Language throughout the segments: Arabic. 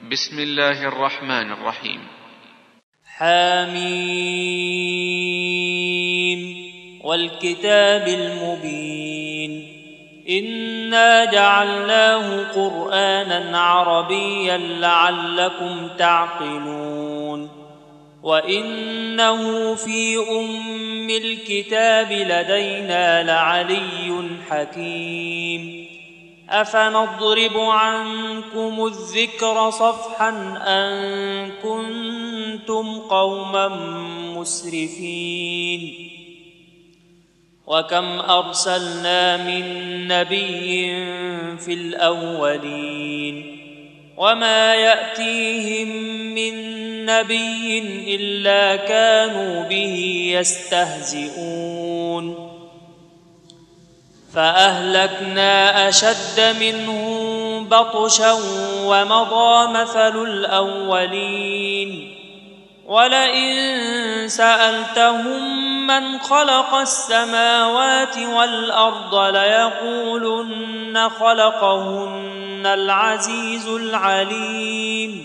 بسم الله الرحمن الرحيم. حميم والكتاب المبين إنا جعلناه قرآنا عربيا لعلكم تعقلون وإنه في أم الكتاب لدينا لعلي حكيم أفنضرب عنكم الذكر صفحا أن كنتم قوما مسرفين وكم أرسلنا من نبي في الأولين وما يأتيهم من نبي إلا كانوا به يستهزئون فأهلكنا أشد منهم بطشا ومضى مثل الأولين ولئن سألتهم من خلق السماوات والأرض ليقولن خلقهن العزيز العليم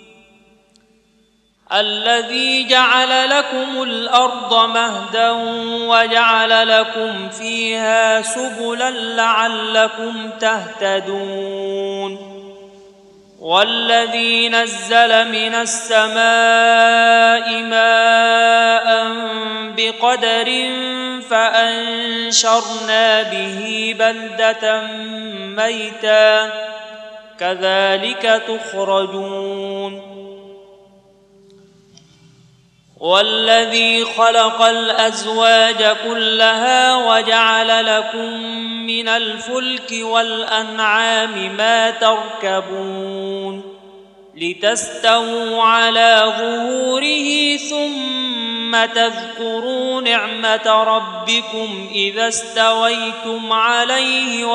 الذي جعل لكم الأرض مهدا وجعل لكم فيها سبلا لعلكم تهتدون والذي نزل من السماء ماء بقدر فأنشرنا به بلدة ميتا كذلك تخرجون والذي خلق الأزواج كلها وجعل لكم من الفلك والأنعام ما تركبون لتستووا على ظهوره ثم تذكروا نعمة ربكم إذا استويتم عليه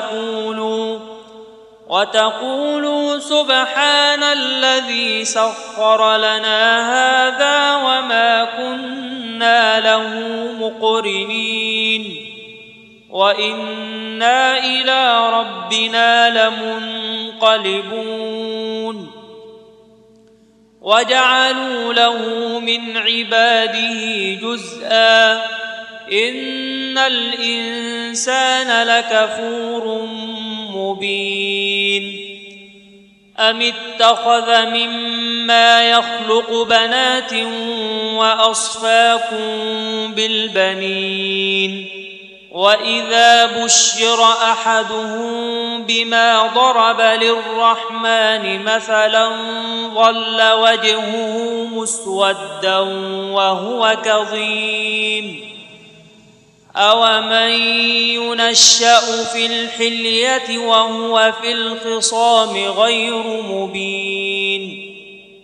وتقولوا سبحان الذي سخر لنا هذا وما كنا له مقرنين وإنا إلى ربنا لمنقلبون وجعلوا له من عباده جزءا إن الإنسان لكفور مبين أم اتخذ مما يخلق بنات وأصفاكم بالبنين وإذا بشر أحدهم بما ضرب للرحمن مثلا ظل وجهه مسودا وهو كظيم أومن ينشأ في الحلية وهو في الخصام غير مبين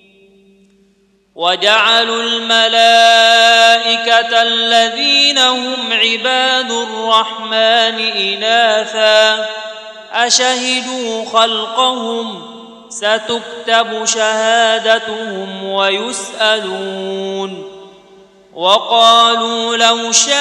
وجعلوا الملائكة الذين هم عباد الرحمن إناثا أشهدوا خلقهم ستكتب شهادتهم ويسألون وقالوا لو شاء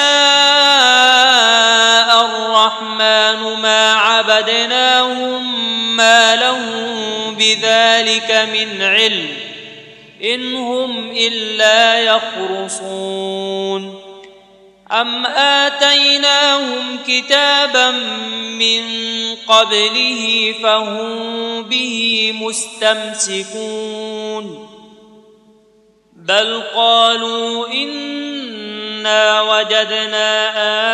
الرحمن ما عبدناهم ما لهم بذلك من علم إن هم إلا يخرصون أم آتيناهم كتابا من قبله فهم به مستمسكون بل قالوا إنا وجدنا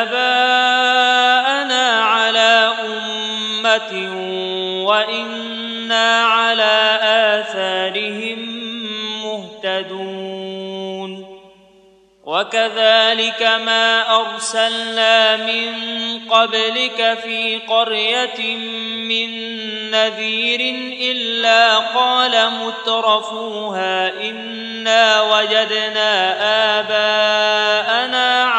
آباءنا على أمة وإنا على آثارهم مهتدون وكذلك ما أرسلنا من قبلك في قرية من نذير إلا قال مترفوها إنا وجدنا آباءنا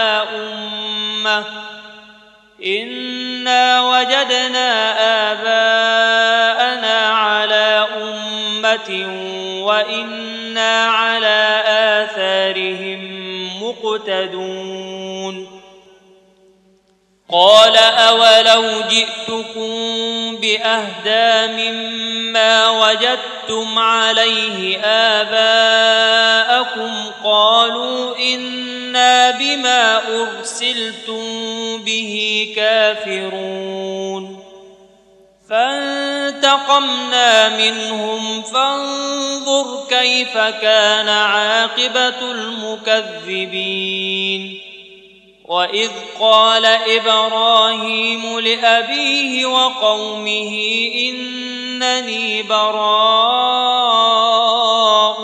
على أمة وإنا على آثارهم مقتدون قال أولو جئتكم بأهدى مما وجدتم عليه آباءكم قالوا إنا بما أرسلتم به كافرون فانتقمنا منهم فانظر كيف كان عاقبة المكذبين وإذ قال إبراهيم لأبيه وقومه إنني براء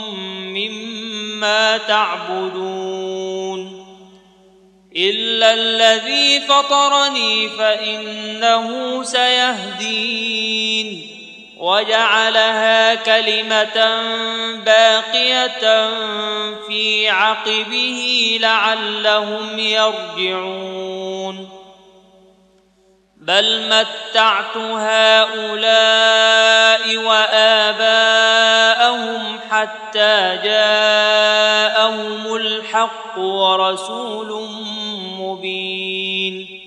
مما تعبدون إلا الذي فطرني فإنه سيهدين وجعلها كلمة باقية في عقبه لعلهم يرجعون بل متعت هؤلاء وآباءهم حتى جاءهم الحق ورسول مبين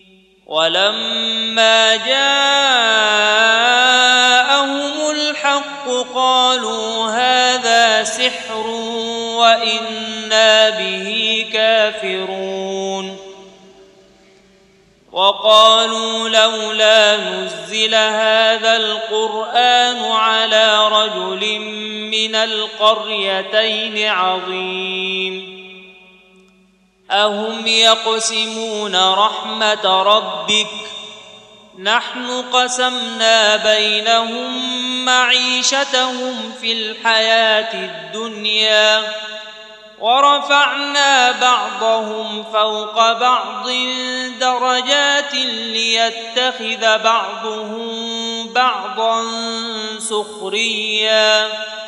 ولما جاءهم الحق قالوا هذا سحر وإنا به كافرون وقالوا لولا نزل هذا القرآن على رجل من القريتين عظيم أهم يقسمون رحمة ربك نحن قسمنا بينهم معيشتهم في الحياة الدنيا ورفعنا بعضهم فوق بعض درجات ليتخذ بعضهم بعضا سخريا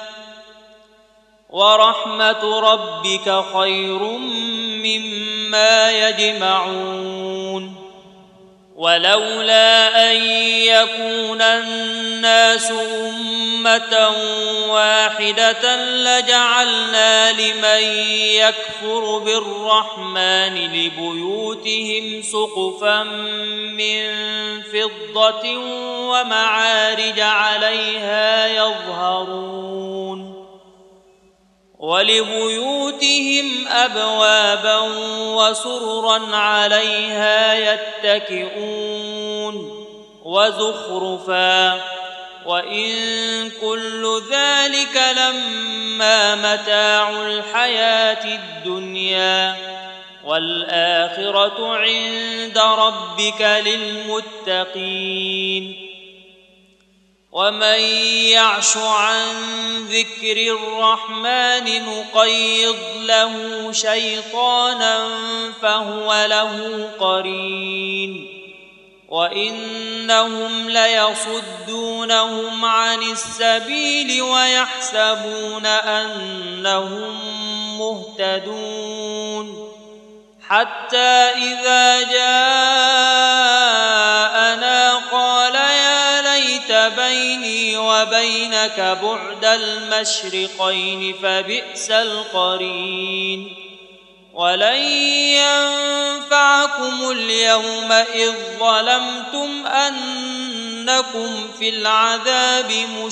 ورحمة ربك خير مما يجمعون ولولا أن يكون الناس أمة واحدة لجعلنا لمن يكفر بالرحمن لبيوتهم سقفا من فضة ومعارج عليها يظهرون ولبيوتهم أبوابا وسررا عليها يتكئون وزخرفا وإن كل ذلك لما متاع الحياة الدنيا والآخرة عند ربك للمتقين ومن يعش عن ذكر الرحمن نقيض له شيطانا فهو له قرين وإنهم ليصدونهم عن السبيل ويحسبون أنهم مهتدون حتى إذا جاءنا قال يا ليت بيني وبينك بعد المشرقين فبئس القرين ولن ينفعكم اليوم إذ ظلمتم أنكم في العذاب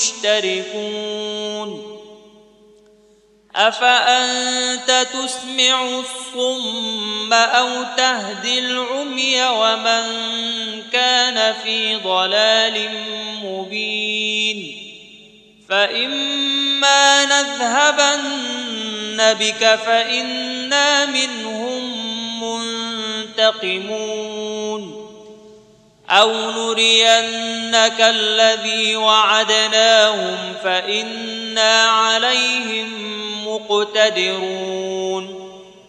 مشتركون أفأنت تسمع الصم أو تهدي العمي ومن كان في ضلال مبين فإما نذهبن بك فإنا منهم منتقمون أو نرينك الذي وعدناهم فإنا عليهم مقتدرون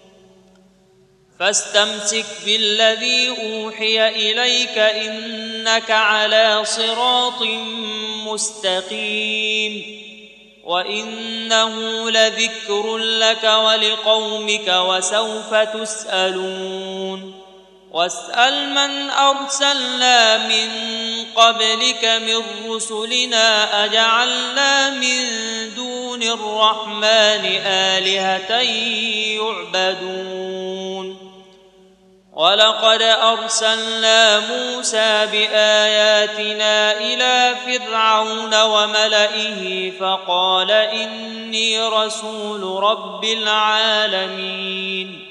فاستمسك بالذي أوحي إليك إنك على صراط مستقيم وإنه لذكر لك ولقومك وسوف تسألون واسأل من أرسلنا من قبلك من رسلنا أجعلنا من دون الرحمن آلهة يعبدون ولقد أرسلنا موسى بآياتنا إلى فرعون وملئه فقال إني رسول رب العالمين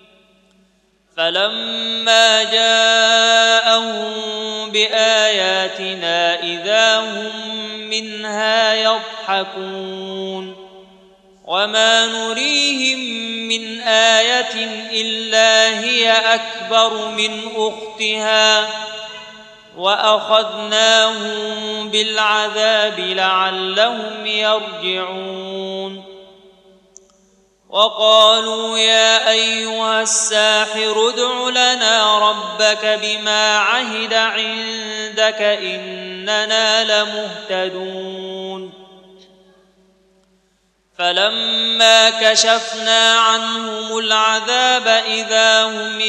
فلما جاءهم بآياتنا إذا هم منها يضحكون وما نريهم من آية إلا هي أكبر من أختها وأخذناهم بالعذاب لعلهم يرجعون وقالوا يا أيها الساحر ادع لنا ربك بما عهد عندك إننا لمهتدون فلما كشفنا عنهم العذاب إذا هم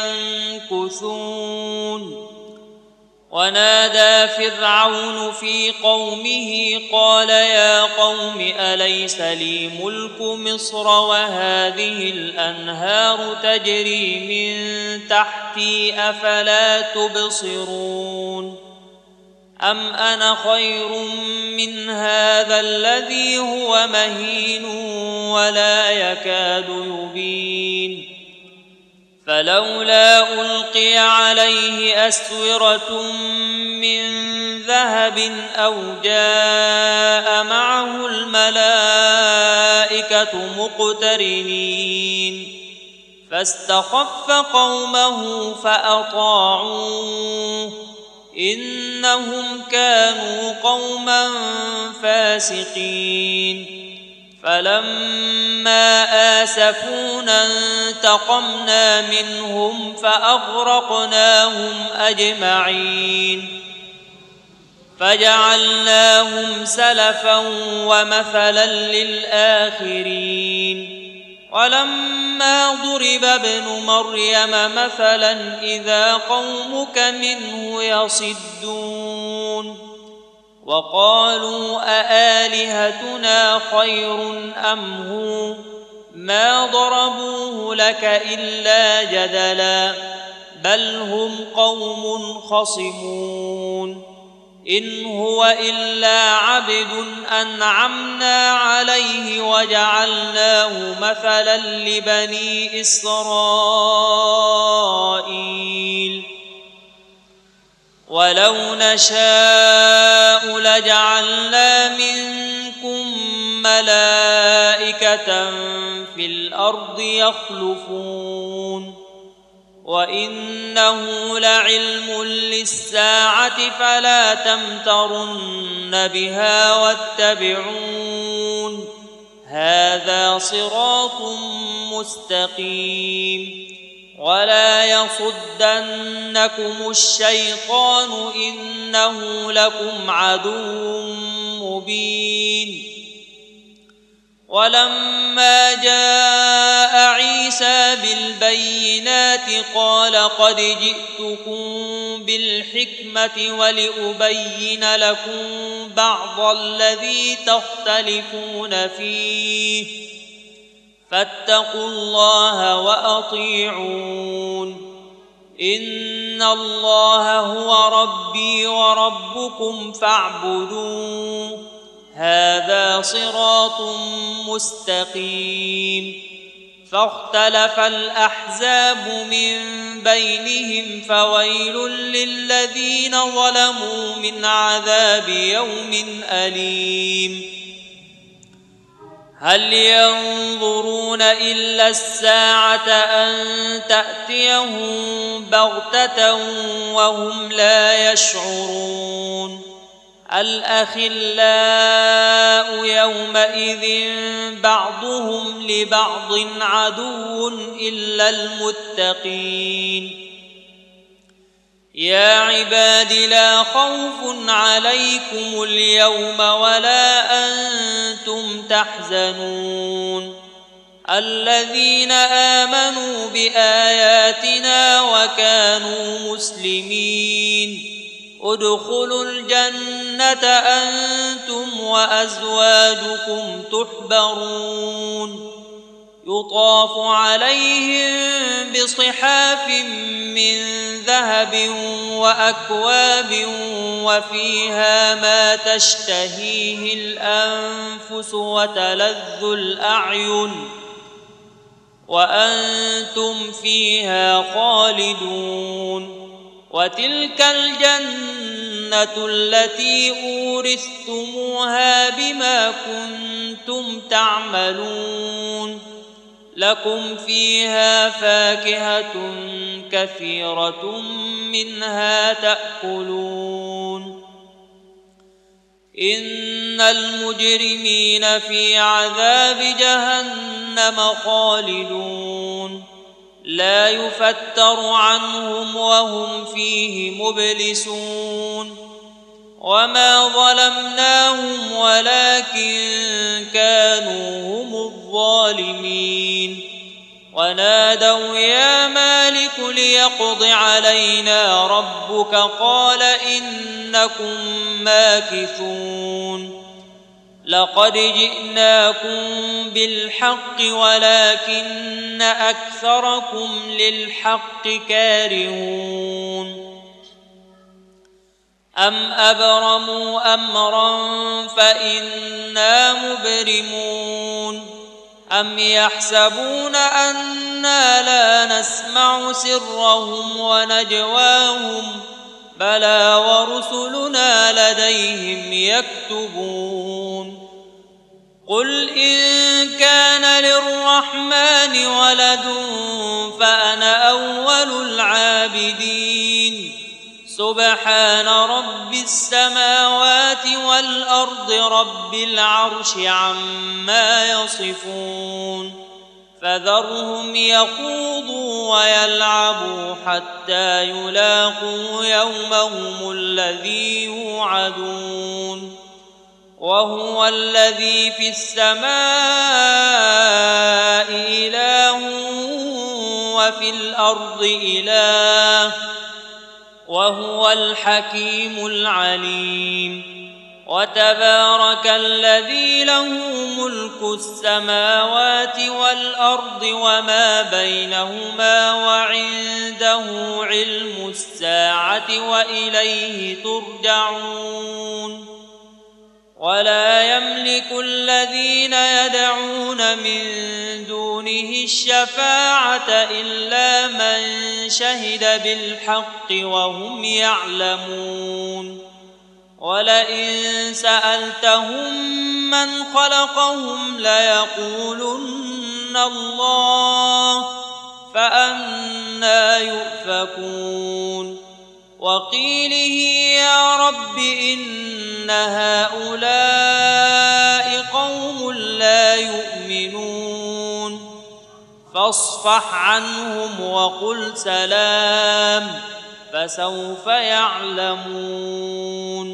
ينكثون ونادى فرعون في قومه قال يا قوم أليس لي ملك مصر وهذه الأنهار تجري من تحتي أفلا تبصرون أم أنا خير من هذا الذي هو مهين ولا يكاد يبين فلولا ألقي عليه أسورة من ذهب أو جاء معه الملائكة مقترنين فاستخف قومه فأطاعوه إنهم كانوا قوما فاسقين فلما آسفونا انتقمنا منهم فأغرقناهم أجمعين فجعلناهم سلفا ومثلا للآخرين ولما ضرب ابن مريم مثلا إذا قومك منه يصدون وقالوا أآلهتنا خير أم هو ما ضربوه لك إلا جدلا بل هم قوم خصمون إن هو إلا عبد أنعمنا عليه وجعلناه مثلا لبني إسرائيل ولو نشاء لجعلنا منكم ملائكة في الأرض يخلفون وإنه لعلم للساعة فلا تمترن بها واتبعون هذا صراط مستقيم ولا يصدنكم الشيطان إنه لكم عدو مبين ولما جاء عيسى بالبينات قال قد جئتكم بالحكمة ولأبين لكم بعض الذي تختلفون فيه فاتقوا الله وأطيعون إن الله هو ربي وربكم فاعبدوه هذا صراط مستقيم فاختلف الأحزاب من بينهم فويل للذين ظلموا من عذاب يوم أليم هل ينظرون إلا الساعة أن تأتيهم بغتة وهم لا يشعرون الأخلاء يومئذ بعضهم لبعض عدو إلا المتقين يا عباد لا خوف عليكم اليوم ولا أنتم تحزنون الذين آمنوا بآياتنا وكانوا مسلمين ادخلوا الجنة أنتم وأزواجكم تحبرون يطاف عليهم بصحاف من ذهب وأكواب وفيها ما تشتهيه الأنفس وتلذ الأعين وأنتم فيها خالدون. وتلك الجنة التي أورثتموها بما كنتم تعملون لكم فيها فاكهة كثيرة منها تأكلون. إن المجرمين في عذاب جهنم خالدون لا يفتر عنهم وهم فيه مبلسون. وما ظلمناهم ولكن كانوا هم الظالمين. ونادوا يا مالك ليقض علينا ربك قال إنكم ماكثون. لقد جئناكم بالحق ولكن أكثركم للحق كارهون. أم أبرموا أمرا فإنا مبرمون. أم يحسبون أنا لا نسمع سرهم ونجواهم بلى ورسلنا لديهم يكتبون. قل إن كان للرحمن ولد فأنا أول العابدين. سبحان رب السماوات والأرض رب العرش عما يصفون. فذرهم يخوضوا ويلعبوا حتى يلاقوا يومهم الذي يوعدون. وهو الذي في السماء إله وفي الأرض إله وهو الحكيم العليم. وتبارك الذي له ملك السماوات والأرض وما بينهما وعنده علم الساعة وإليه ترجعون. ولا يملك الذين يدعون من دونه الشفاعة إلا من شهد بالحق وهم يعلمون. ولئن سألتهم من خلقهم ليقولن الله فأنى يؤفكون. وقيله يا رب إن هؤلاء قوم لا يؤمنون فاصفح عنهم وقل سلام فسوف يعلمون.